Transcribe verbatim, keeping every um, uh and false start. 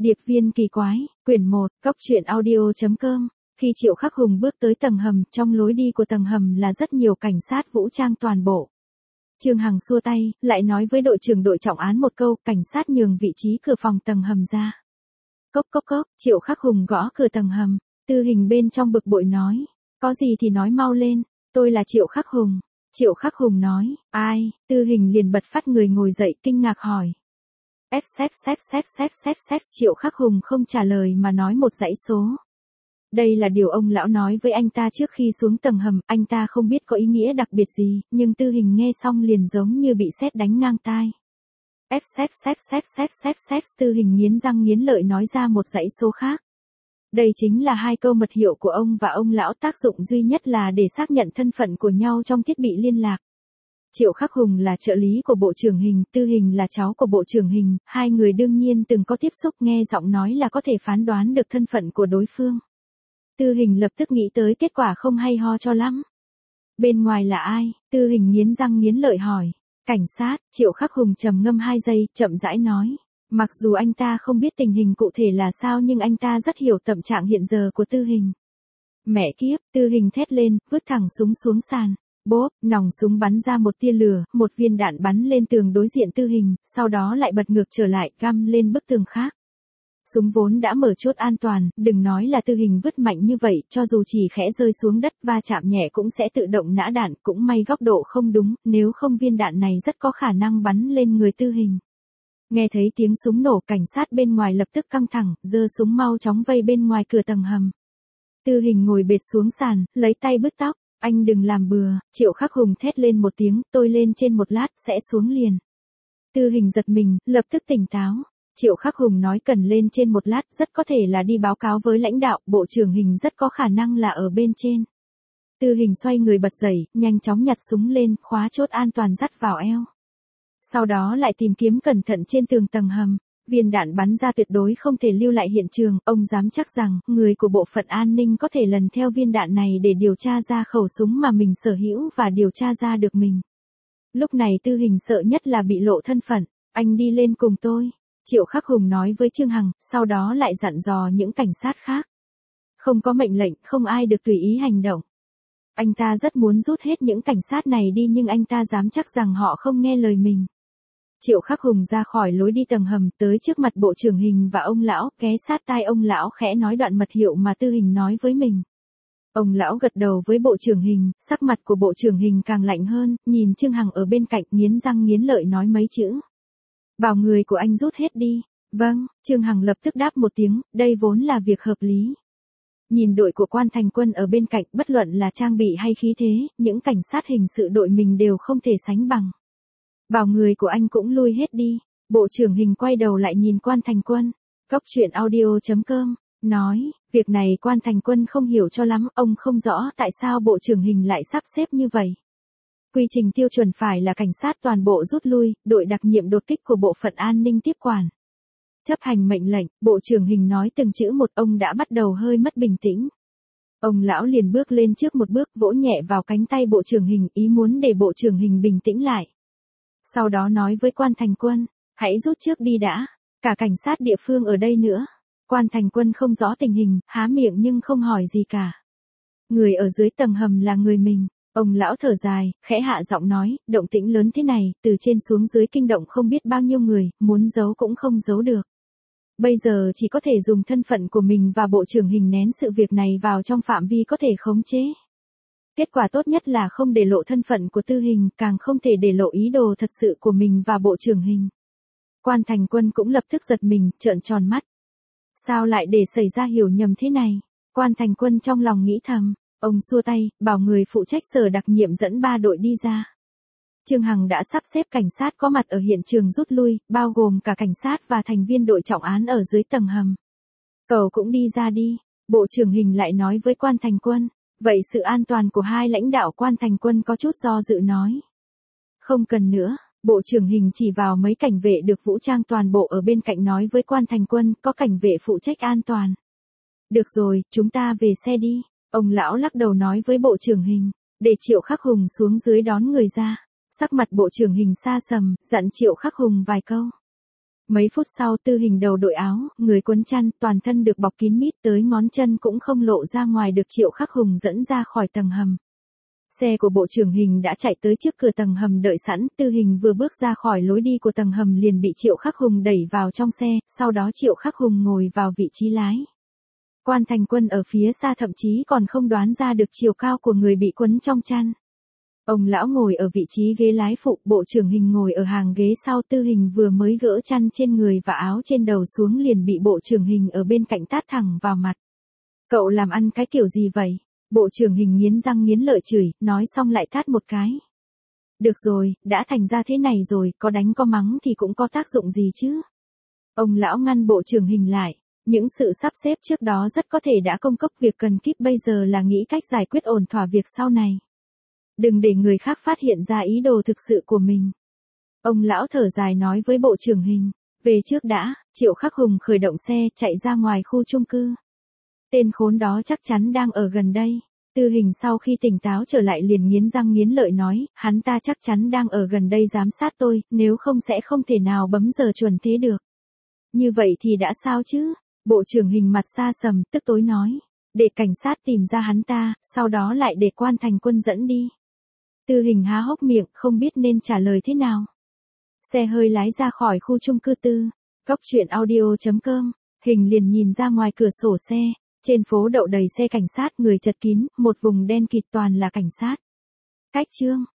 Điệp viên kỳ quái, quyển một, cốc truyện audio.com. Khi Triệu Khắc Hùng bước tới tầng hầm, trong lối đi của tầng hầm là rất nhiều cảnh sát vũ trang toàn bộ. Trương Hằng xua tay, lại nói với đội trưởng đội trọng án một câu, cảnh sát nhường vị trí cửa phòng tầng hầm ra. Cốc cốc cốc, Triệu Khắc Hùng gõ cửa tầng hầm, Tư Hình bên trong bực bội nói, có gì thì nói mau lên, tôi là Triệu Khắc Hùng. Triệu Khắc Hùng nói, ai, Tư Hình liền bật phát người ngồi dậy kinh ngạc hỏi. Xếp xếp xếp xếp xếp xếp xếp Triệu Khắc Hùng không trả lời mà nói một dãy số. Đây là điều ông lão nói với anh ta trước khi xuống tầng hầm, anh ta không biết có ý nghĩa đặc biệt gì, nhưng Tư Hình nghe xong liền giống như bị sét đánh ngang tai. Xếp xếp xếp xếp xếp xếp xếp Tư Hình nghiến răng nghiến lợi nói ra một dãy số khác. Đây chính là hai câu mật hiệu của ông và ông lão, tác dụng duy nhất là để xác nhận thân phận của nhau trong thiết bị liên lạc. Triệu Khắc Hùng là trợ lý của Bộ trưởng Hình, Tư Hình là cháu của Bộ trưởng Hình, hai người đương nhiên từng có tiếp xúc, nghe giọng nói là có thể phán đoán được thân phận của đối phương. Tư Hình lập tức nghĩ tới kết quả không hay ho cho lắm. Bên ngoài là ai? Tư Hình nghiến răng nghiến lợi hỏi. Cảnh sát. Triệu Khắc Hùng trầm ngâm hai giây, chậm rãi nói. Mặc dù anh ta không biết tình hình cụ thể là sao nhưng anh ta rất hiểu tâm trạng hiện giờ của Tư Hình. Mẹ kiếp, Tư Hình thét lên, vứt thẳng súng xuống sàn. Bốp, nòng súng bắn ra một tia lửa, một viên đạn bắn lên tường đối diện Tư Hình, sau đó lại bật ngược trở lại, găm lên bức tường khác. Súng vốn đã mở chốt an toàn, đừng nói là Tư Hình vứt mạnh như vậy, cho dù chỉ khẽ rơi xuống đất va chạm nhẹ cũng sẽ tự động nã đạn, cũng may góc độ không đúng, nếu không viên đạn này rất có khả năng bắn lên người Tư Hình. Nghe thấy tiếng súng nổ, cảnh sát bên ngoài lập tức căng thẳng, giơ súng mau chóng vây bên ngoài cửa tầng hầm. Tư Hình ngồi bệt xuống sàn, lấy tay bứt tóc. Anh đừng làm bừa, Triệu Khắc Hùng thét lên một tiếng, tôi lên trên một lát, sẽ xuống liền. Tư Hình giật mình, lập tức tỉnh táo. Triệu Khắc Hùng nói cần lên trên một lát, rất có thể là đi báo cáo với lãnh đạo, Bộ trưởng Hình rất có khả năng là ở bên trên. Tư Hình xoay người bật dậy, nhanh chóng nhặt súng lên, khóa chốt an toàn dắt vào eo. Sau đó lại tìm kiếm cẩn thận trên tường tầng hầm. Viên đạn bắn ra tuyệt đối không thể lưu lại hiện trường, ông dám chắc rằng, người của bộ phận an ninh có thể lần theo viên đạn này để điều tra ra khẩu súng mà mình sở hữu và điều tra ra được mình. Lúc này Tư Hình sợ nhất là bị lộ thân phận, anh đi lên cùng tôi. Triệu Khắc Hùng nói với Trương Hằng, sau đó lại dặn dò những cảnh sát khác. Không có mệnh lệnh, không ai được tùy ý hành động. Anh ta rất muốn rút hết những cảnh sát này đi nhưng anh ta dám chắc rằng họ không nghe lời mình. Triệu Khắc Hùng ra khỏi lối đi tầng hầm tới trước mặt Bộ trưởng Hình và ông lão, ghé sát tai ông lão khẽ nói đoạn mật hiệu mà Tư Hình nói với mình. Ông lão gật đầu với Bộ trưởng Hình, sắc mặt của Bộ trưởng Hình càng lạnh hơn, nhìn Trương Hằng ở bên cạnh nghiến răng nghiến lợi nói mấy chữ. Bảo người của anh rút hết đi. Vâng, Trương Hằng lập tức đáp một tiếng, đây vốn là việc hợp lý. Nhìn đội của Quan Thành Quân ở bên cạnh, bất luận là trang bị hay khí thế, những cảnh sát hình sự đội mình đều không thể sánh bằng. Bảo người của anh cũng lui hết đi. Bộ trưởng Hình quay đầu lại nhìn Quan Thành Quân. Cốc truyện audio.com, nói, việc này Quan Thành Quân không hiểu cho lắm, ông không rõ tại sao Bộ trưởng Hình lại sắp xếp như vậy. Quy trình tiêu chuẩn phải là cảnh sát toàn bộ rút lui, đội đặc nhiệm đột kích của bộ phận an ninh tiếp quản. Chấp hành mệnh lệnh, Bộ trưởng Hình nói từng chữ một, ông đã bắt đầu hơi mất bình tĩnh. Ông lão liền bước lên trước một bước, vỗ nhẹ vào cánh tay Bộ trưởng Hình, ý muốn để Bộ trưởng Hình bình tĩnh lại. Sau đó nói với Quan Thành Quân, hãy rút trước đi đã, cả cảnh sát địa phương ở đây nữa. Quan Thành Quân không rõ tình hình, há miệng nhưng không hỏi gì cả. Người ở dưới tầng hầm là người mình. Ông lão thở dài, khẽ hạ giọng nói, động tĩnh lớn thế này, từ trên xuống dưới kinh động không biết bao nhiêu người, muốn giấu cũng không giấu được. Bây giờ chỉ có thể dùng thân phận của mình và Bộ trưởng Hình nén sự việc này vào trong phạm vi có thể khống chế. Kết quả tốt nhất là không để lộ thân phận của Tư Hình, càng không thể để lộ ý đồ thật sự của mình và Bộ trưởng Hình. Quan Thành Quân cũng lập tức giật mình, trợn tròn mắt. Sao lại để xảy ra hiểu nhầm thế này? Quan Thành Quân trong lòng nghĩ thầm. Ông xua tay, bảo người phụ trách sở đặc nhiệm dẫn ba đội đi ra. Trương Hằng đã sắp xếp cảnh sát có mặt ở hiện trường rút lui, bao gồm cả cảnh sát và thành viên đội trọng án ở dưới tầng hầm. Cậu cũng đi ra đi. Bộ trưởng Hình lại nói với Quan Thành Quân. Vậy sự an toàn của hai lãnh đạo? Quan Thành Quân có chút do dự nói. Không cần nữa. Bộ trưởng Hình chỉ vào mấy cảnh vệ được vũ trang toàn bộ ở bên cạnh nói với Quan Thành Quân, có cảnh vệ phụ trách an toàn. Được rồi, chúng ta về xe đi. Ông lão lắc đầu nói với Bộ trưởng Hình, để Triệu Khắc Hùng xuống dưới đón người ra. Sắc mặt Bộ trưởng Hình xa sầm, dặn Triệu Khắc Hùng vài câu. Mấy phút sau Tư Hình đầu đội áo, người quấn chăn, toàn thân được bọc kín mít tới ngón chân cũng không lộ ra ngoài được Triệu Khắc Hùng dẫn ra khỏi tầng hầm. Xe của Bộ trưởng Hình đã chạy tới trước cửa tầng hầm đợi sẵn, Tư Hình vừa bước ra khỏi lối đi của tầng hầm liền bị Triệu Khắc Hùng đẩy vào trong xe, sau đó Triệu Khắc Hùng ngồi vào vị trí lái. Quan Thành Quân ở phía xa thậm chí còn không đoán ra được chiều cao của người bị quấn trong chăn. Ông lão ngồi ở vị trí ghế lái phụ, Bộ trưởng Hình ngồi ở hàng ghế sau. Tư Hình vừa mới gỡ chăn trên người và áo trên đầu xuống liền bị Bộ trưởng Hình ở bên cạnh tát thẳng vào mặt. Cậu làm ăn cái kiểu gì vậy? Bộ trưởng Hình nghiến răng nghiến lợi chửi, nói xong lại tát một cái. Được rồi, đã thành ra thế này rồi, có đánh có mắng thì cũng có tác dụng gì chứ? Ông lão ngăn Bộ trưởng Hình lại. Những sự sắp xếp trước đó rất có thể đã công cốc, việc cần kíp bây giờ là nghĩ cách giải quyết ổn thỏa việc sau này. Đừng để người khác phát hiện ra ý đồ thực sự của mình. Ông lão thở dài nói với Bộ trưởng Hình. Về trước đã. Triệu Khắc Hùng khởi động xe chạy ra ngoài khu chung cư. Tên khốn đó chắc chắn đang ở gần đây. Tư Hình sau khi tỉnh táo trở lại liền nghiến răng nghiến lợi nói, hắn ta chắc chắn đang ở gần đây giám sát tôi, nếu không sẽ không thể nào bấm giờ chuẩn thế được. Như vậy thì đã sao chứ? Bộ trưởng Hình mặt xa sầm, tức tối nói. Để cảnh sát tìm ra hắn ta, sau đó lại để Quan Thành Quân dẫn đi. Tư Hình há hốc miệng, không biết nên trả lời thế nào. Xe hơi lái ra khỏi khu chung cư tư. Cóc truyện audio chấm com. Hình liền nhìn ra ngoài cửa sổ xe. Trên phố đậu đầy xe cảnh sát, người chật kín, một vùng đen kịt toàn là cảnh sát. Cách chương.